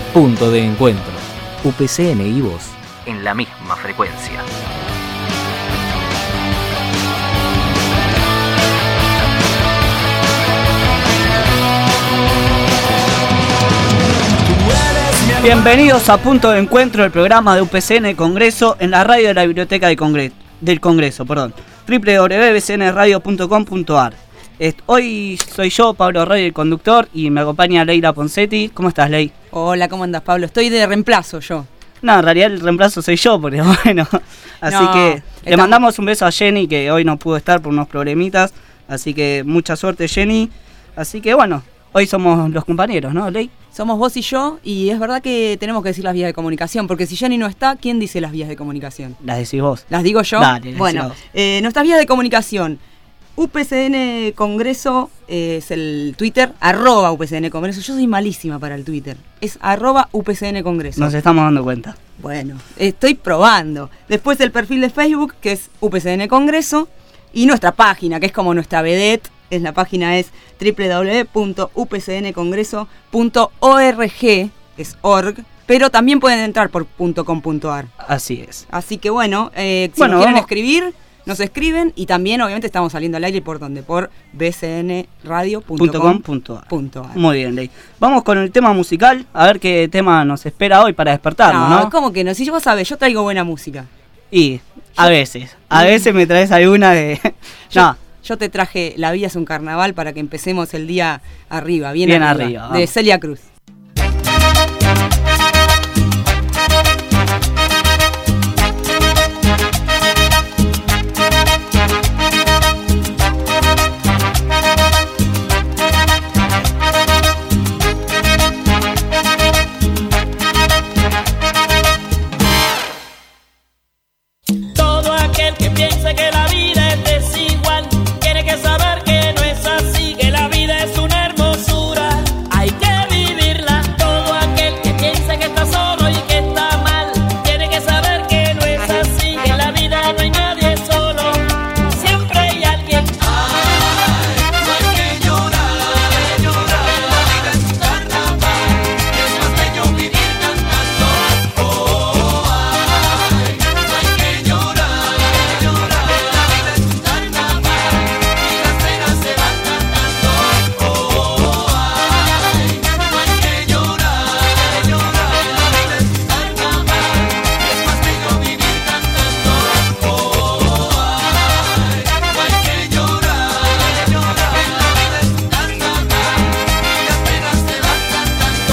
Punto de encuentro. UPCN y vos en la misma frecuencia. Bienvenidos a Punto de Encuentro, el programa de UPCN Congreso en la radio de la Biblioteca del Congreso, www.bcnradio.com.ar. Hoy soy yo, Pablo Rey, el conductor, y me acompaña Leila Poncetti. ¿Cómo estás, Ley? Hola, ¿cómo andas, Pablo? Estoy de reemplazo yo. No, en realidad el reemplazo soy yo, porque bueno. Así que le mandamos un beso a Jenny, que hoy no pudo estar por unos problemitas. Así que mucha suerte, Jenny. Así que bueno, hoy somos los compañeros, ¿no, Ley? Somos vos y yo, y es verdad que tenemos que decir las vías de comunicación, porque si Jenny no está, ¿quién dice las vías de comunicación? Las decís vos. ¿Las digo yo? Dale, bueno, nuestras vías de comunicación. UPCN Congreso es el Twitter, @UPCN Congreso. Yo soy malísima para el Twitter. Es @UPCN Congreso. Nos estamos dando cuenta. Bueno, estoy probando. Después el perfil de Facebook, que es UPCN Congreso. Y nuestra página, que es como nuestra vedette. La página es www.upcncongreso.org, es org, pero también pueden entrar por .com.ar. Así es. Así que bueno, si nos quieren escribir, nos escriben, y también obviamente estamos saliendo al aire por donde, por bcnradio.com.ar. Muy bien, Ley. Vamos con el tema musical, a ver qué tema nos espera hoy para despertarnos, ¿no? ¿Cómo que no? Si vos sabés, yo traigo buena música. Y a veces me traes alguna de... Yo te traje La vida es un carnaval para que empecemos el día arriba, bien arriba, de Celia Cruz. Todo aquel que piense que la vida es desigual tiene que saber que no es así, que la vida es una hermosura, hay que vivirla. Todo aquel que piense que está solo y que está mal tiene que saber que no es así, que en la vida no hay nadie solo, siempre hay alguien. Ay, no hay que llorar, la vida es un carnaval, es más bello vivir cantando. Oh, ay, no hay que llorar, la vida es un carnaval y las penas se van cantando. Oh, ay, no hay que llorar, la vida es un carnaval, es más bello vivir cantando. Oh, ay, no hay que llorar, la vida es un carnaval y las penas se van cantando.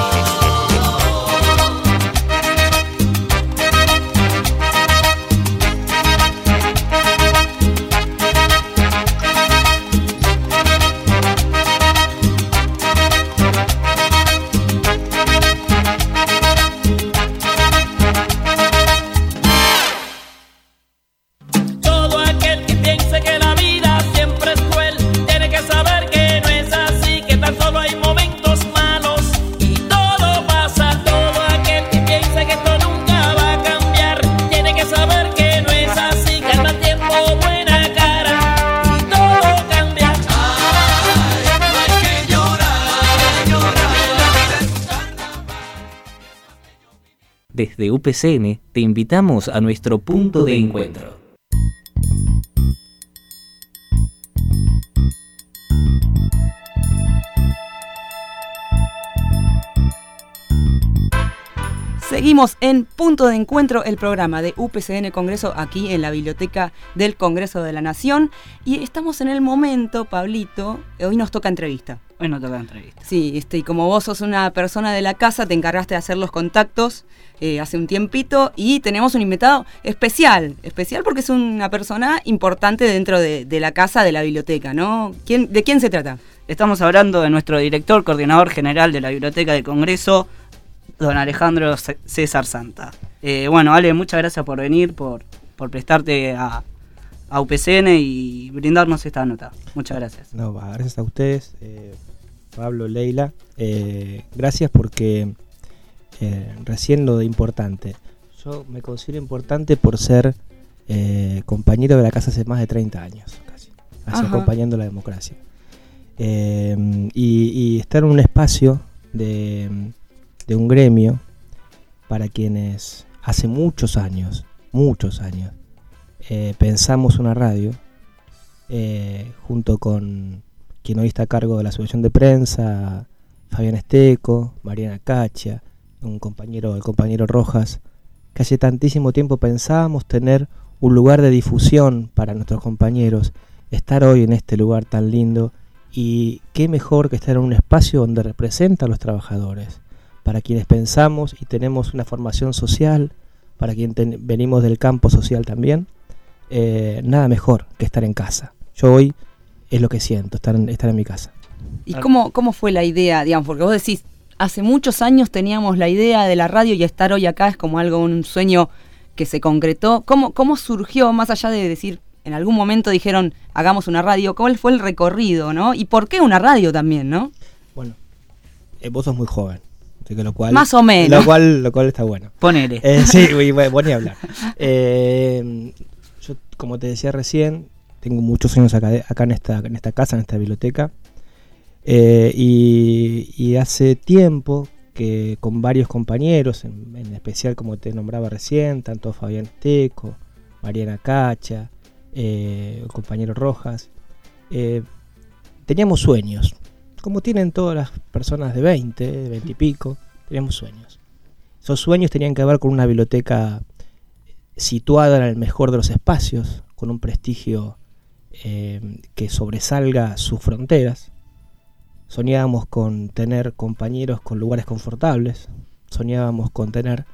Todo aquel que piense que la vida siempre es cruel tiene que saber que no es así, que tan solo hay momentos malos y todo pasa. Todo aquel que piense que esto nunca va a cambiar tiene que saber que no es así, que al mal tiempo buena cara y todo cambia. Ay, no hay que llorar, la vida es un carnaval. Desde UPCN te invitamos a nuestro punto de encuentro. Seguimos en Punto de Encuentro, el programa de UPCN Congreso aquí en la Biblioteca del Congreso de la Nación. Y estamos en el momento, Pablito, hoy nos toca entrevista. Hoy nos toca entrevista. Sí, y como vos sos una persona de la casa, te encargaste de hacer los contactos hace un tiempito, y tenemos un invitado especial porque es una persona importante dentro de la casa de la biblioteca, ¿no? ¿De quién se trata? Estamos hablando de nuestro director, coordinador general de la Biblioteca del Congreso, don Alejandro César Santa. Bueno, Ale, muchas gracias por venir, por prestarte a UPCN y brindarnos esta nota. Muchas gracias. No, gracias a ustedes, Pablo, Leila. Gracias porque recién lo de importante. Yo me considero importante por ser compañero de la casa hace más de 30 años, casi, acompañando la democracia. Y estar en un espacio de de un gremio para quienes hace muchos años, pensamos una radio, junto con quien hoy está a cargo de la asociación de prensa, Fabián Esteco, Mariana Cacha, el compañero Rojas, que hace tantísimo tiempo pensábamos tener un lugar de difusión para nuestros compañeros, estar hoy en este lugar tan lindo, y qué mejor que estar en un espacio donde representa a los trabajadores, para quienes pensamos y tenemos una formación social, para quienes venimos del campo social también, nada mejor que estar en casa. Yo hoy es lo que siento, estar en mi casa. ¿Y cómo fue la idea, digamos? Porque vos decís, hace muchos años teníamos la idea de la radio y estar hoy acá es como algo, un sueño que se concretó. ¿Cómo surgió, más allá de decir, en algún momento dijeron, hagamos una radio? ¿Cuál fue el recorrido, no? ¿Y por qué una radio también, no? Bueno, vos sos muy joven, así que lo cual... Más o menos. Lo cual está bueno. Ponele. Sí, bueno, ni hablar. Yo, como te decía recién, tengo muchos años acá en esta casa, en esta biblioteca. Y hace tiempo que con varios compañeros, en especial como te nombraba recién, tanto Fabián Esteco, Mariana Cacha, el compañero Rojas, teníamos sueños, como tienen todas las personas de 20 y pico, teníamos sueños. Esos sueños tenían que ver con una biblioteca situada en el mejor de los espacios, con un prestigio que sobresalga sus fronteras. Soñábamos con tener compañeros con lugares confortables, soñábamos con tener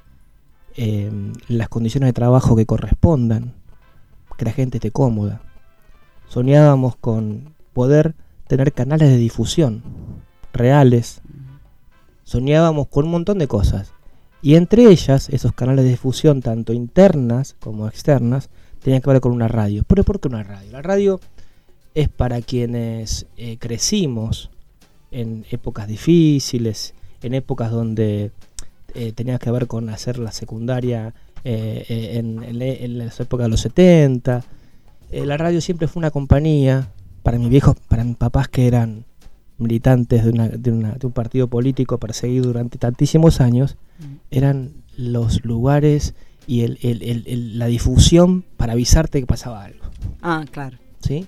las condiciones de trabajo que correspondan, que la gente esté cómoda. Soñábamos con poder tener canales de difusión reales. Soñábamos con un montón de cosas. Y entre ellas, esos canales de difusión, tanto internas como externas, tenían que ver con una radio. ¿Pero por qué una radio? La radio es para quienes crecimos en épocas difíciles, en épocas donde tenía que ver con hacer la secundaria en las épocas de los 70. La radio siempre fue una compañía para mis papás que eran militantes de un partido político perseguido durante tantísimos años. Eran los lugares y la difusión para avisarte que pasaba algo. Ah, claro. ¿Sí?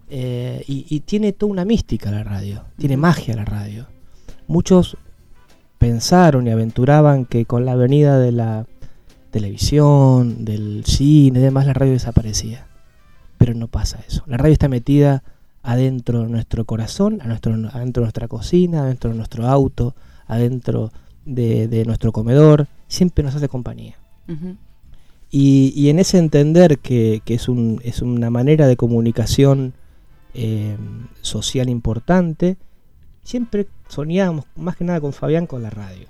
Y tiene toda una mística la radio, tiene magia la radio. Muchos pensaron y aventuraban que con la venida de la televisión, del cine y demás, la radio desaparecía. Pero no pasa eso. La radio está metida adentro de nuestro corazón, adentro de nuestra cocina, adentro de nuestro auto, adentro de nuestro comedor. Siempre nos hace compañía. Uh-huh. Y en ese entender que es una manera de comunicación social importante, siempre soñábamos, más que nada con Fabián, con la radio.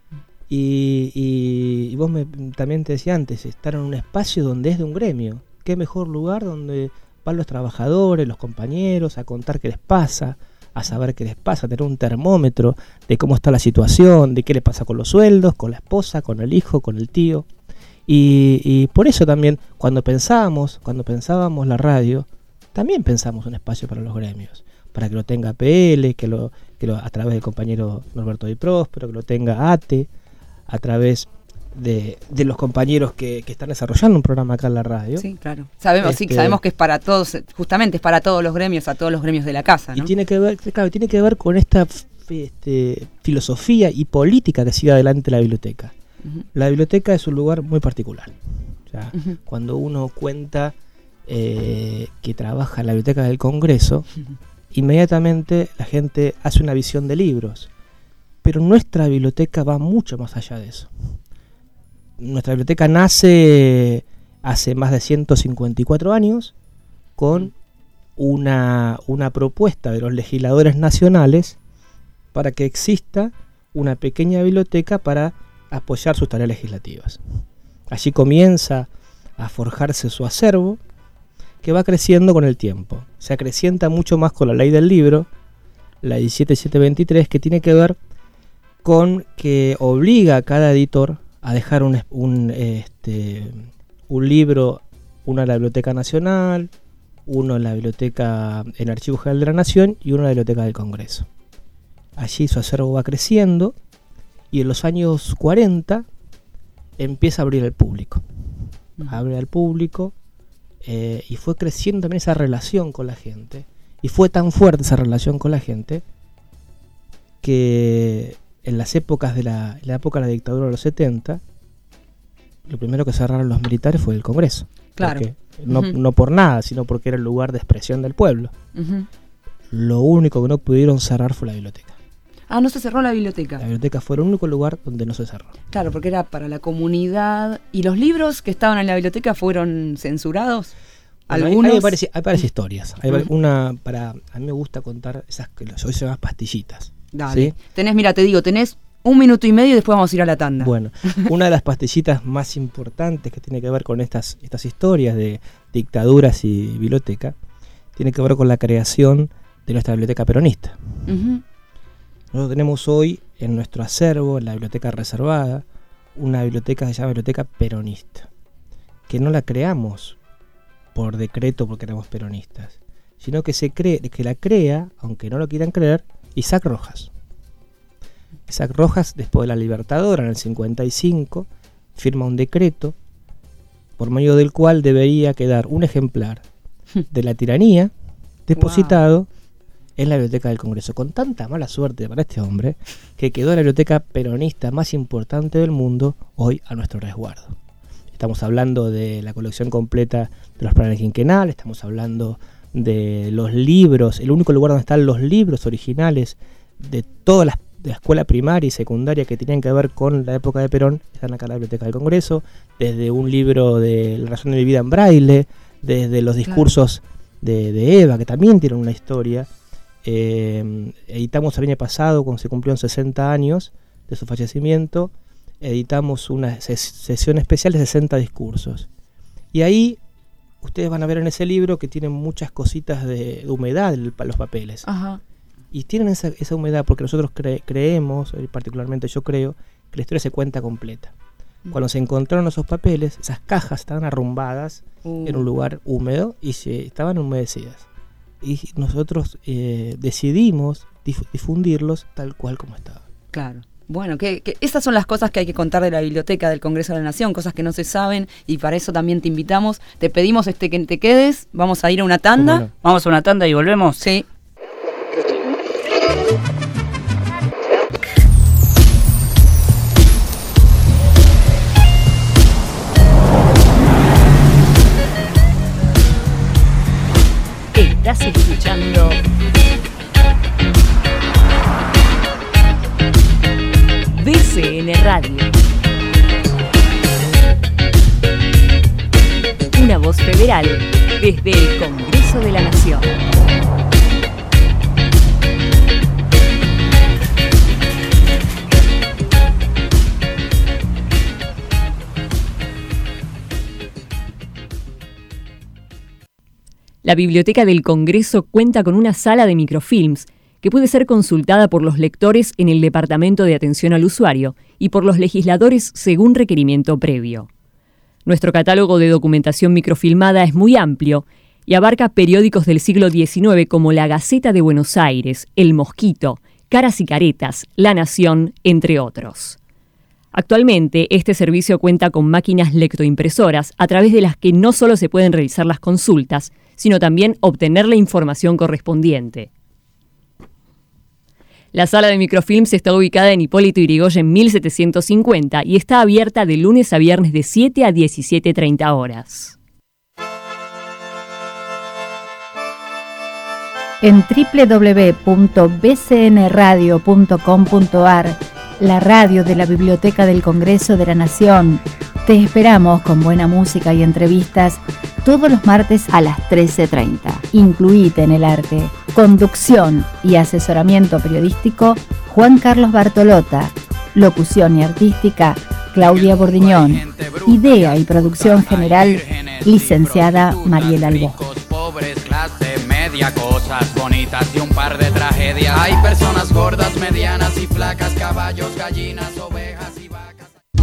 Y vos también te decía antes, estar en un espacio donde es de un gremio. Qué mejor lugar donde van los trabajadores, los compañeros, a contar qué les pasa, a saber qué les pasa, a tener un termómetro de cómo está la situación, de qué les pasa con los sueldos, con la esposa, con el hijo, con el tío. Y por eso también, cuando pensábamos la radio, también pensamos un espacio para los gremios, para que lo tenga PL, que lo a través del compañero Norberto Di Próspero, que lo tenga ATE, a través de los compañeros que están desarrollando un programa acá en la radio. Sí, claro. Sabemos que es para todos, justamente es para todos los gremios, a todos los gremios de la casa, ¿no? Y tiene que ver con esta filosofía y política que sigue adelante la biblioteca. Uh-huh. La biblioteca es un lugar muy particular. O sea, uh-huh, cuando uno cuenta que trabaja en la biblioteca del Congreso, uh-huh, inmediatamente la gente hace una visión de libros. Pero nuestra biblioteca va mucho más allá de eso. Nuestra biblioteca nace hace más de 154 años con una propuesta de los legisladores nacionales para que exista una pequeña biblioteca para apoyar sus tareas legislativas. Allí comienza a forjarse su acervo, que va creciendo con el tiempo. Se acrecienta mucho más con la ley del libro, la 17723, que tiene que ver con que obliga a cada editor a dejar un libro, uno en la Biblioteca Nacional, uno en la Biblioteca, en el Archivo General de la Nación y uno en la Biblioteca del Congreso. Allí su acervo va creciendo y en los años 40 empieza a abrir al público. Abre al público y fue creciendo también esa relación con la gente. Y fue tan fuerte esa relación con la gente que en las épocas en la época de la dictadura de los 70, lo primero que cerraron los militares fue el Congreso. Claro. Porque, no por nada, sino porque era el lugar de expresión del pueblo. Lo único que no pudieron cerrar fue la biblioteca. Ah, no se cerró la biblioteca. La biblioteca fue el único lugar donde no se cerró. Claro, porque era para la comunidad. ¿Y los libros que estaban en la biblioteca fueron censurados? Bueno, ¿Algunos? hay varias historias. Hay a mí me gusta contar esas que hoy se llaman pastillitas. Dale. ¿Sí? Tenés 1 minuto y medio y después vamos a ir a la tanda. Bueno, una de las pastillitas más importantes que tiene que ver con estas historias de dictaduras y biblioteca tiene que ver con la creación de nuestra biblioteca peronista. Nosotros tenemos hoy en nuestro acervo, en la biblioteca reservada, una biblioteca que se llama Biblioteca Peronista, que no la creamos por decreto porque éramos peronistas, sino que que la crea, aunque no lo quieran creer, Isaac Rojas. Isaac Rojas, después de la Libertadora, en el 55, firma un decreto por medio del cual debería quedar un ejemplar de La tiranía depositado en la Biblioteca del Congreso, con tanta mala suerte para este hombre que quedó la biblioteca peronista más importante del mundo hoy a nuestro resguardo. Estamos hablando de la colección completa de los planes quinquenales, estamos hablando de los libros, el único lugar donde están los libros originales de todas las de la escuela primaria y secundaria que tenían que ver con la época de Perón, están acá en la Biblioteca del Congreso, desde un libro de La razón de mi vida en braille, desde los discursos de Eva, que también tienen una historia. Editamos el año pasado, cuando se cumplieron 60 años de su fallecimiento, editamos una sesión especial de 60 discursos. Y ahí ustedes van a ver en ese libro que tienen muchas cositas de humedad los papeles. Ajá. Y tienen esa humedad porque nosotros creemos, particularmente yo creo, que la historia se cuenta completa. Cuando se encontraron esos papeles, esas cajas estaban arrumbadas en un lugar húmedo y estaban humedecidas. Y nosotros decidimos difundirlos tal cual como estaban. Claro. Bueno, que esas son las cosas que hay que contar de la Biblioteca del Congreso de la Nación, cosas que no se saben, y para eso también te invitamos. Te pedimos que te quedes, vamos a ir a una tanda. ¿Cómo no? Vamos a una tanda y volvemos. Sí. Estás escuchando BCN Radio, una voz federal desde el Congreso de la Nación. La Biblioteca del Congreso cuenta con una sala de microfilms que puede ser consultada por los lectores en el Departamento de Atención al Usuario y por los legisladores según requerimiento previo. Nuestro catálogo de documentación microfilmada es muy amplio y abarca periódicos del siglo XIX como La Gaceta de Buenos Aires, El Mosquito, Caras y Caretas, La Nación, entre otros. Actualmente, este servicio cuenta con máquinas lectoimpresoras a través de las que no solo se pueden realizar las consultas, sino también obtener la información correspondiente. La sala de microfilms está ubicada en Hipólito Yrigoyen 1750 y está abierta de lunes a viernes de 7 a 17:30 horas. En www.bcnradio.com.ar, la radio de la Biblioteca del Congreso de la Nación, te esperamos con buena música y entrevistas todos los martes a las 13:30. Incluíte en el arte. Conducción y asesoramiento periodístico, Juan Carlos Bartolota. Locución y artística, Claudia Bordiñón. Idea y producción general, licenciada Mariela Albosco. Pobres, clase media, cosas bonitas y un par de tragedias. Hay personas gordas, medianas y flacas, caballos, gallinas, ovejas y vacas.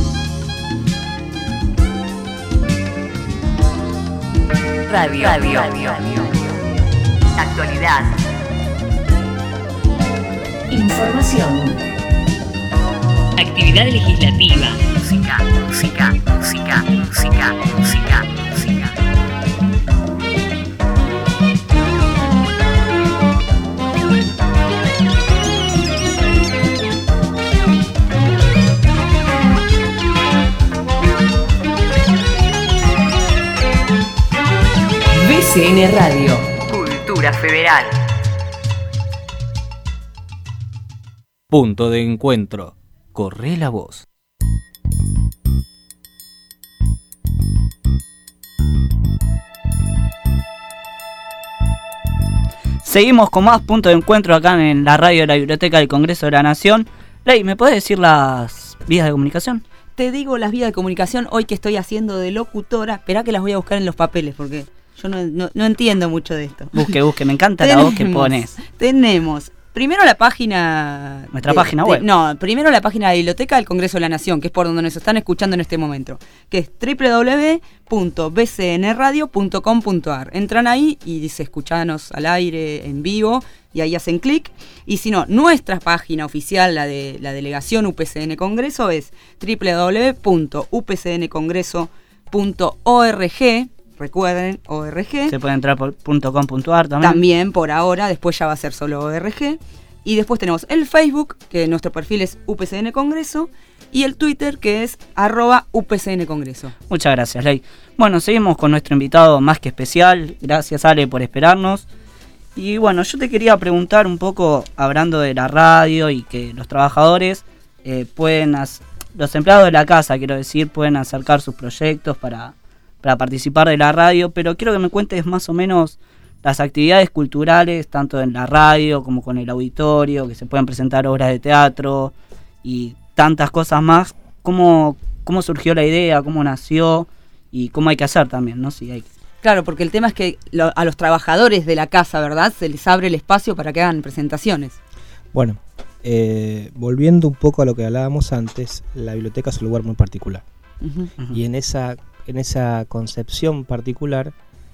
Radio. Actualidad. Información. actividad legislativa, Música, música, música, música, música, música. BCN Radio. Cultura federal. Punto de encuentro. Corre la voz. Seguimos con más puntos de encuentro acá en la radio de la Biblioteca del Congreso de la Nación. Ley, ¿me podés decir las vías de comunicación? Te digo las vías de comunicación hoy que estoy haciendo de locutora. Esperá que las voy a buscar en los papeles porque yo no entiendo mucho de esto. Busque, me encanta la voz que pones. Tenemos primero la página... Nuestra página web. Primero la página de la Biblioteca del Congreso de la Nación, que es por donde nos están escuchando en este momento, que es www.bcnradio.com.ar. Entran ahí y dice escuchanos al aire, en vivo, y ahí hacen clic. Y si no, nuestra página oficial, la de la delegación UPCN Congreso, es www.upcncongreso.org. Recuerden, ORG. Se puede entrar por .com.ar también. También por ahora, después ya va a ser solo ORG. Y después tenemos el Facebook, que nuestro perfil es UPCN Congreso, y el Twitter, que es @UPCN Congreso. Muchas gracias, Ley. Bueno, seguimos con nuestro invitado más que especial. Gracias, Ale, por esperarnos. Y bueno, yo te quería preguntar un poco, hablando de la radio y que los trabajadores los empleados de la casa, quiero decir, pueden acercar sus proyectos para participar de la radio, pero quiero que me cuentes más o menos las actividades culturales, tanto en la radio como con el auditorio, que se pueden presentar obras de teatro y tantas cosas más. ¿Cómo surgió la idea? ¿Cómo nació? Y cómo hay que hacer también, ¿no? Si hay... Claro, porque el tema es que a los trabajadores de la casa, ¿verdad?, se les abre el espacio para que hagan presentaciones. Bueno, volviendo un poco a lo que hablábamos antes, la biblioteca es un lugar muy particular. Uh-huh. Y en esa concepción particular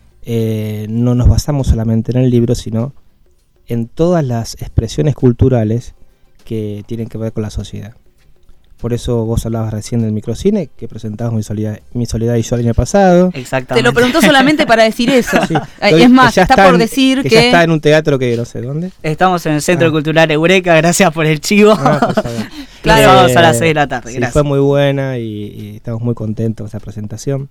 no nos basamos solamente en el libro, sino en todas las expresiones culturales que tienen que ver con la sociedad. Por eso vos hablabas recién del microcine, que presentabas Mi Soledad y yo el año pasado. Exactamente. Te lo preguntó solamente para decir eso. Sí. Es más, está por decir que ya está en un teatro que no sé dónde. Estamos en el Centro Cultural Eureka, gracias por el chivo. Claro. Sábados a las 6 de la tarde. Sí, gracias. fue muy buena y estamos muy contentos con esa presentación.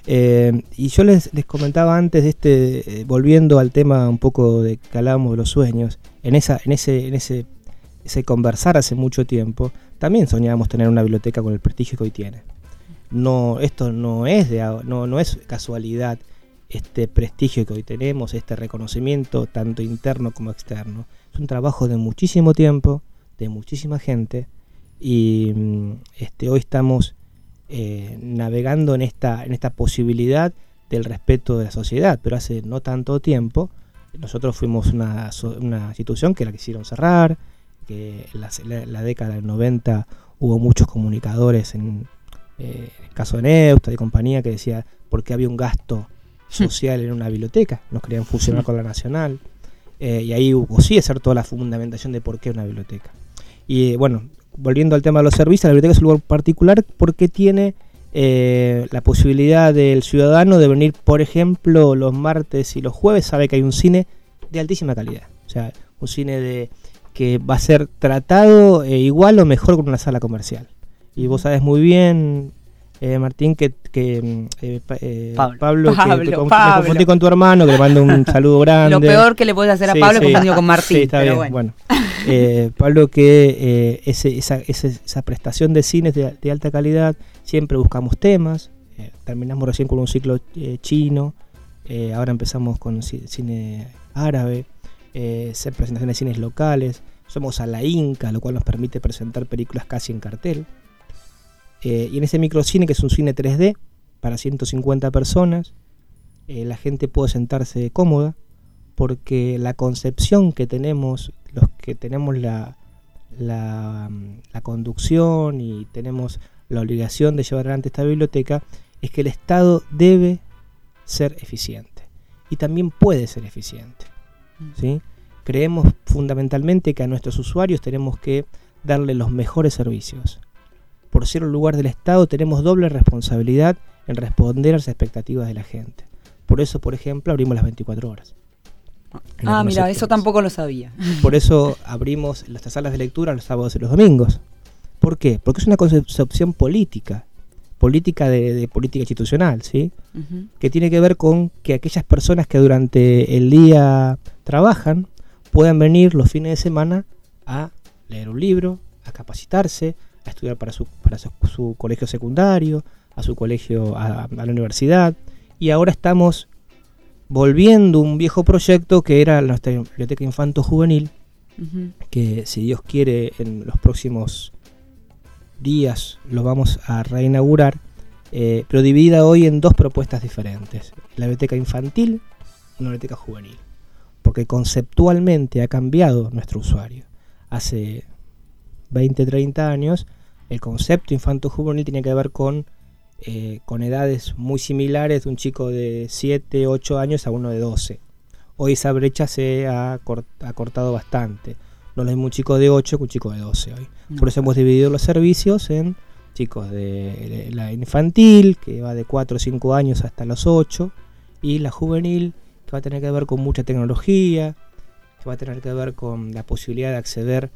Y yo les comentaba antes de volviendo al tema un poco de que hablábamos de los sueños, en ese conversar hace mucho tiempo, también soñábamos tener una biblioteca con el prestigio que hoy tiene. Esto no es casualidad, este prestigio que hoy tenemos, este reconocimiento tanto interno como externo. Es un trabajo de muchísimo tiempo, de muchísima gente, y hoy estamos navegando en esta posibilidad del respeto de la sociedad, pero hace no tanto tiempo nosotros fuimos una institución que la quisieron cerrar, que en la década del 90 hubo muchos comunicadores, en el caso de Neustadt y compañía, que decía por qué había un gasto social en una biblioteca, nos querían fusionar con la Nacional, y ahí hubo sí hacer toda la fundamentación de por qué una biblioteca. Y bueno, volviendo al tema de los servicios, la biblioteca es un lugar particular porque tiene la posibilidad del ciudadano de venir, por ejemplo, los martes y los jueves, sabe que hay un cine de altísima calidad, o sea, un cine que va a ser tratado igual o mejor con una sala comercial. Y vos sabés muy bien, Martín, que Pablo, me confundí con tu hermano, que le mando un saludo grande. Lo peor que le podés hacer a Pablo es confundido con Martín. Sí, está pero bien, bueno. Pablo, que esa prestación de cines de alta calidad, siempre buscamos temas, terminamos recién con un ciclo chino, ahora empezamos con cine árabe, hacer presentaciones de cines locales, somos a la Inca, lo cual nos permite presentar películas casi en cartel. Y en ese microcine, que es un cine 3D para 150 personas, la gente puede sentarse cómoda, porque la concepción que tenemos, los que tenemos la conducción y tenemos la obligación de llevar adelante esta biblioteca, es que el Estado debe ser eficiente y también puede ser eficiente, ¿sí? Creemos fundamentalmente que a nuestros usuarios tenemos que darle los mejores servicios, por ser un lugar del Estado, tenemos doble responsabilidad en responder a las expectativas de la gente. Por eso, por ejemplo, abrimos las 24 horas. Mira, eso tampoco lo sabía. Por eso abrimos nuestras salas de lectura los sábados y los domingos. ¿Por qué? Porque es una concepción política de política institucional, ¿sí? Uh-huh. Que tiene que ver con que aquellas personas que durante el día trabajan puedan venir los fines de semana a leer un libro, a capacitarse, a estudiar para su colegio secundario, a su colegio, a la universidad. Y ahora estamos volviendo un viejo proyecto que era nuestra biblioteca infanto-juvenil, uh-huh, que si Dios quiere en los próximos días lo vamos a reinaugurar, pero dividida hoy en dos propuestas diferentes: la biblioteca infantil y una biblioteca juvenil, porque conceptualmente ha cambiado nuestro usuario. Hace 20, 30 años el concepto infanto-juvenil tiene que ver con edades muy similares, de un chico de 7, 8 años a uno de 12. Hoy esa brecha se ha cortado bastante. No es lo mismo un chico de 8 que un chico de 12 hoy. Por eso hemos dividido los servicios en chicos de la infantil, que va de 4 o 5 años hasta los 8, y la juvenil, que va a tener que ver con mucha tecnología, que va a tener que ver con la posibilidad de acceder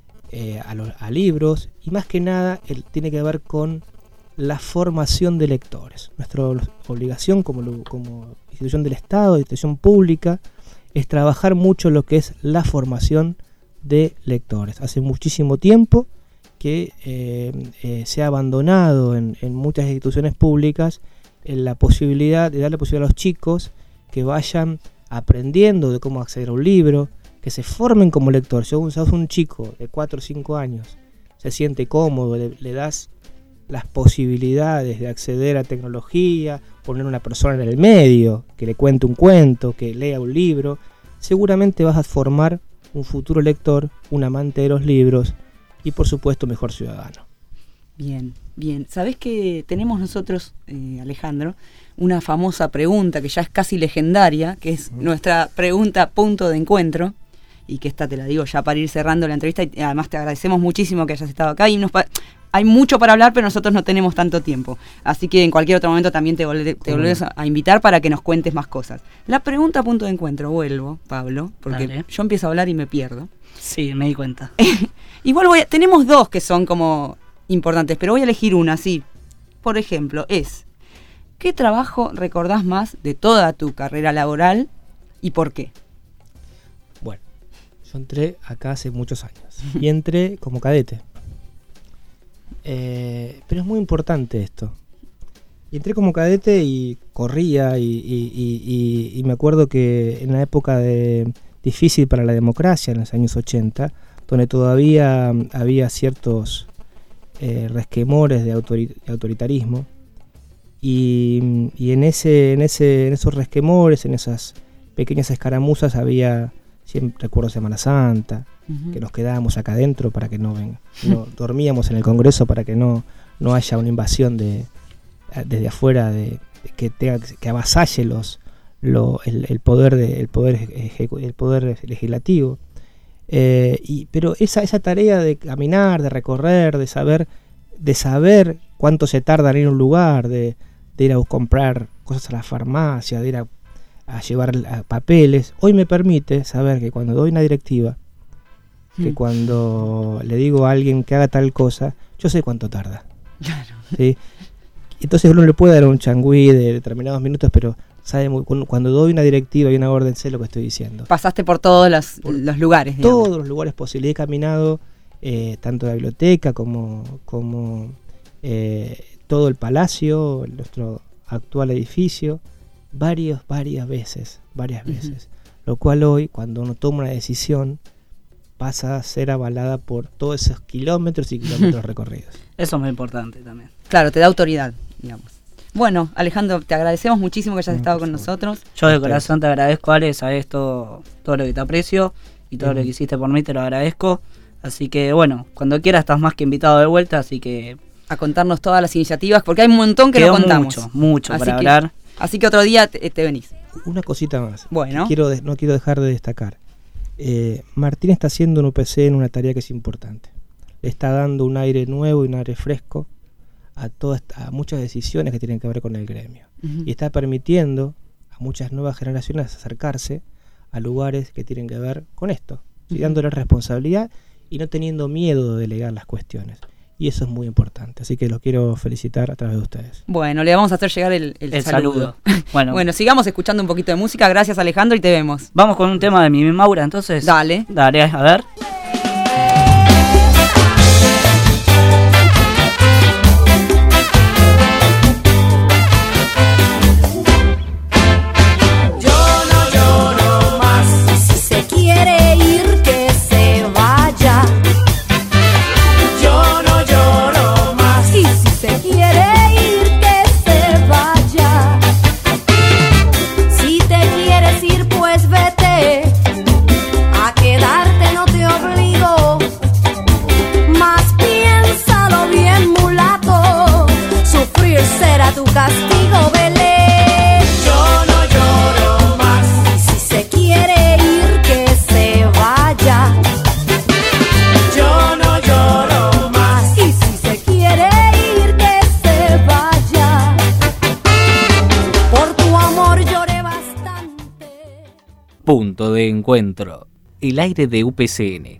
a libros, y más que nada tiene que ver con la formación de lectores. Nuestra obligación como institución del Estado, institución pública, es trabajar mucho lo que es la formación de lectores. Hace muchísimo tiempo que se ha abandonado en muchas instituciones públicas la posibilidad de darle posibilidad a los chicos que vayan aprendiendo de cómo acceder a un libro, que se formen como lectores. Si un chico de 4 o 5 años se siente cómodo, le das las posibilidades de acceder a tecnología, poner una persona en el medio, que le cuente un cuento, que lea un libro, seguramente vas a formar un futuro lector, un amante de los libros y por supuesto mejor ciudadano. Bien. ¿Sabés que tenemos nosotros, Alejandro, una famosa pregunta que ya es casi legendaria, que es nuestra pregunta punto de encuentro? Y que esta te la digo ya para ir cerrando la entrevista, y además te agradecemos muchísimo que hayas estado acá, y hay mucho para hablar, pero nosotros no tenemos tanto tiempo. Así que en cualquier otro momento también te volvemos a invitar para que nos cuentes más cosas. La pregunta punto de encuentro, vuelvo, Pablo, porque Dale. Yo empiezo a hablar y me pierdo. Sí, me di cuenta. Igual tenemos dos que son como importantes, pero voy a elegir una, sí. Por ejemplo, ¿qué trabajo recordás más de toda tu carrera laboral y por qué? Bueno, yo entré acá hace muchos años y entré como cadete. Pero es muy importante esto. Y entré como cadete y corría y me acuerdo que en la época difícil para la democracia, en los años 80, donde todavía había ciertos resquemores de autoritarismo, y en esos resquemores, en esas pequeñas escaramuzas había, siempre recuerdo Semana Santa, que nos quedábamos acá adentro para que no dormíamos en el Congreso para que no haya una invasión desde afuera que avasalle el poder legislativo. Pero esa tarea de caminar, de recorrer, de saber cuánto se tarda en ir a un lugar, de ir a comprar cosas a la farmacia, de ir a llevar papeles, hoy me permite saber que cuando doy una directiva, que cuando le digo a alguien que haga tal cosa, yo sé cuánto tarda. Claro. ¿Sí? Entonces uno le puede dar un changüí de determinados minutos, pero sabe cuando doy una directiva y una orden, sé lo que estoy diciendo. Pasaste por todos los lugares, digamos. Todos los lugares posibles. He caminado tanto la biblioteca como todo el palacio, nuestro actual edificio, varias veces. Lo cual hoy, cuando uno toma una decisión, pasa a ser avalada por todos esos kilómetros y kilómetros recorridos. Eso es muy importante también. Claro, te da autoridad, digamos. Bueno, Alejandro, te agradecemos muchísimo que hayas estado con nosotros. Yo de corazón te agradezco, Ale, sabes todo lo que te aprecio y todo lo que hiciste por mí, te lo agradezco. Así que bueno, cuando quieras estás más que invitado de vuelta, así que... A contarnos todas las iniciativas, porque hay un montón que no contamos. Mucho para hablar. Así que otro día te venís. Una cosita más. Bueno. No quiero dejar de destacar. Martín está haciendo un UPC en una tarea que es importante. Le está dando un aire nuevo y un aire fresco a muchas decisiones que tienen que ver con el gremio. Uh-huh. Y está permitiendo a muchas nuevas generaciones acercarse a lugares que tienen que ver con esto, y dándole responsabilidad y no teniendo miedo de delegar las cuestiones. Y eso es muy importante, así que los quiero felicitar a través de ustedes. Bueno, le vamos a hacer llegar el saludo. Bueno, sigamos escuchando un poquito de música. Gracias, Alejandro, y te vemos. Vamos con un tema de Mimi Maura, entonces. Dale, a ver. Castigo, Belén. Yo no lloro más. Y si se quiere ir, que se vaya. Yo no lloro más. Y si se quiere ir, que se vaya. Por tu amor lloré bastante. Punto de encuentro. El aire de UPCN.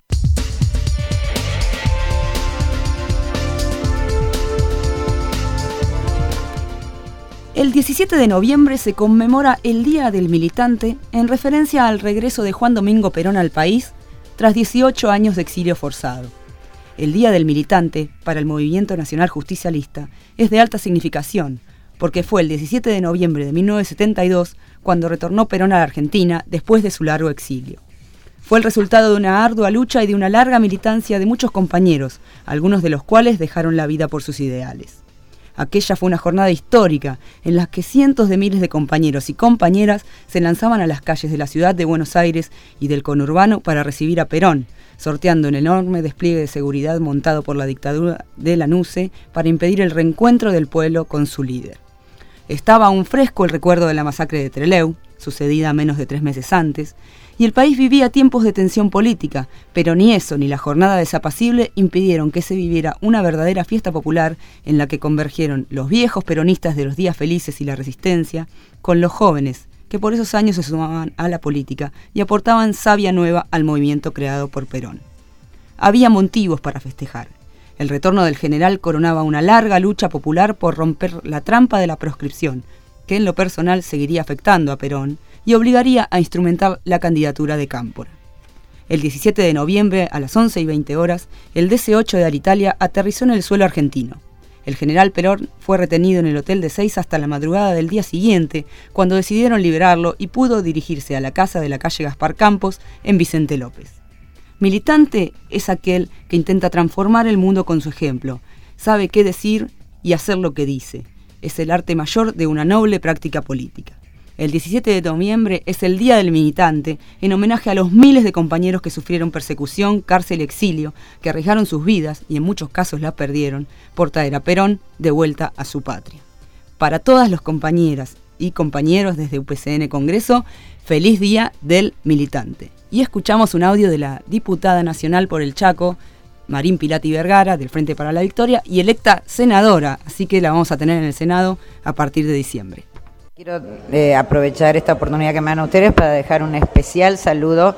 El 17 de noviembre se conmemora el Día del Militante en referencia al regreso de Juan Domingo Perón al país tras 18 años de exilio forzado. El Día del Militante, para el Movimiento Nacional Justicialista, es de alta significación, porque fue el 17 de noviembre de 1972 cuando retornó Perón a la Argentina después de su largo exilio. Fue el resultado de una ardua lucha y de una larga militancia de muchos compañeros, algunos de los cuales dejaron la vida por sus ideales. Aquella fue una jornada histórica en la que cientos de miles de compañeros y compañeras se lanzaban a las calles de la ciudad de Buenos Aires y del conurbano para recibir a Perón, sorteando un enorme despliegue de seguridad montado por la dictadura de Lanusse para impedir el reencuentro del pueblo con su líder. Estaba aún fresco el recuerdo de la masacre de Trelew, sucedida menos de 3 meses antes, y el país vivía tiempos de tensión política, pero ni eso ni la jornada desapacible impidieron que se viviera una verdadera fiesta popular en la que convergieron los viejos peronistas de los días felices y la resistencia con los jóvenes, que por esos años se sumaban a la política y aportaban savia nueva al movimiento creado por Perón. Había motivos para festejar. El retorno del general coronaba una larga lucha popular por romper la trampa de la proscripción, que en lo personal seguiría afectando a Perón y obligaría a instrumentar la candidatura de Cámpora. El 17 de noviembre, a las 11:20 horas, el DC-8 de Alitalia aterrizó en el suelo argentino. El general Perón fue retenido en el Hotel de Seiza hasta la madrugada del día siguiente, cuando decidieron liberarlo y pudo dirigirse a la casa de la calle Gaspar Campos, en Vicente López. Militante es aquel que intenta transformar el mundo con su ejemplo, sabe qué decir y hacer lo que dice. Es el arte mayor de una noble práctica política. El 17 de noviembre es el Día del Militante, en homenaje a los miles de compañeros que sufrieron persecución, cárcel y exilio, que arriesgaron sus vidas, y en muchos casos la perdieron, por traer a Perón de vuelta a su patria. Para todas las compañeras y compañeros desde UPCN Congreso, feliz Día del Militante. Y escuchamos un audio de la diputada nacional por el Chaco, Marín Pilati Vergara, del Frente para la Victoria, y electa senadora, así que la vamos a tener en el Senado a partir de diciembre. Quiero aprovechar esta oportunidad que me dan ustedes para dejar un especial saludo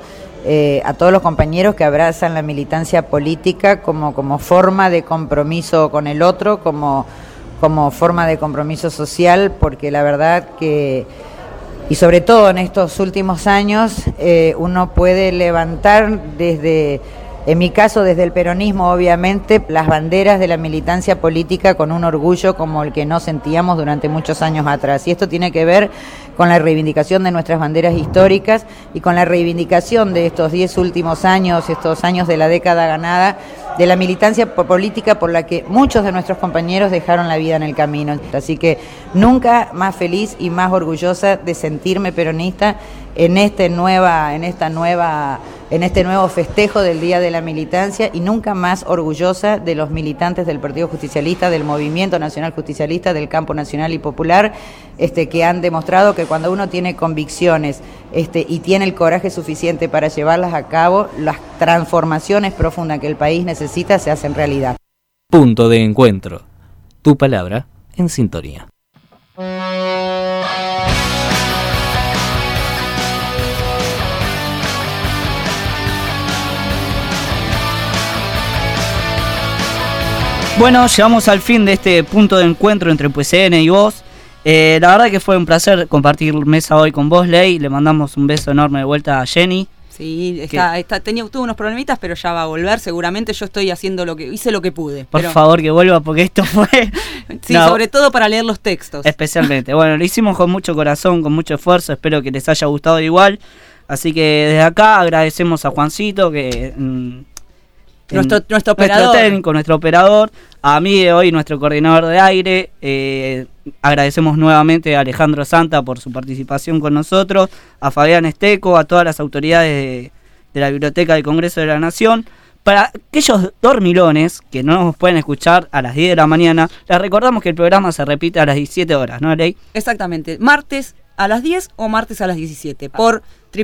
a todos los compañeros que abrazan la militancia política como forma de compromiso con el otro, como forma de compromiso social, porque la verdad que, y sobre todo en estos últimos años, uno puede levantar desde... En mi caso, desde el peronismo, obviamente, las banderas de la militancia política con un orgullo como el que no sentíamos durante muchos años atrás. Y esto tiene que ver con la reivindicación de nuestras banderas históricas y con la reivindicación de estos 10 últimos años, estos años de la década ganada, de la militancia política por la que muchos de nuestros compañeros dejaron la vida en el camino. Así que nunca más feliz y más orgullosa de sentirme peronista en este nuevo festejo del Día de la Militancia, y nunca más orgullosa de los militantes del Partido Justicialista, del Movimiento Nacional Justicialista, del Campo Nacional y Popular, que han demostrado que cuando uno tiene convicciones y tiene el coraje suficiente para llevarlas a cabo, las transformaciones profundas que el país necesita se hacen realidad. Punto de encuentro. Tu palabra en sintonía. Bueno, llegamos al fin de este punto de encuentro entre UPCN y vos. La verdad que fue un placer compartir mesa hoy con vos, Ley. Le mandamos un beso enorme de vuelta a Jenny. Sí, tuvo unos problemitas, pero ya va a volver. Seguramente yo estoy haciendo hice lo que pude. Por favor, que vuelva, porque esto fue... Sí, no, sobre todo para leer los textos. Especialmente. Bueno, lo hicimos con mucho corazón, con mucho esfuerzo. Espero que les haya gustado igual. Así que desde acá agradecemos a Juancito, que... Nuestro operador. Nuestro técnico, nuestro operador. A mí de hoy, nuestro coordinador de aire. Agradecemos nuevamente a Alejandro Santa por su participación con nosotros. A Fabián Esteco, a todas las autoridades de la Biblioteca del Congreso de la Nación. Para aquellos dormilones que no nos pueden escuchar a las 10 de la mañana, les recordamos que el programa se repite a las 17 horas, ¿no, Ley? Exactamente. Martes a las 10 o martes a las 17 por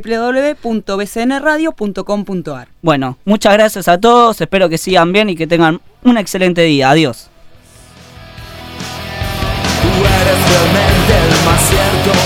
www.bcnradio.com.ar. Bueno, muchas gracias a todos, espero que sigan bien y que tengan un excelente día. Adiós. Tú eres realmente el más cierto.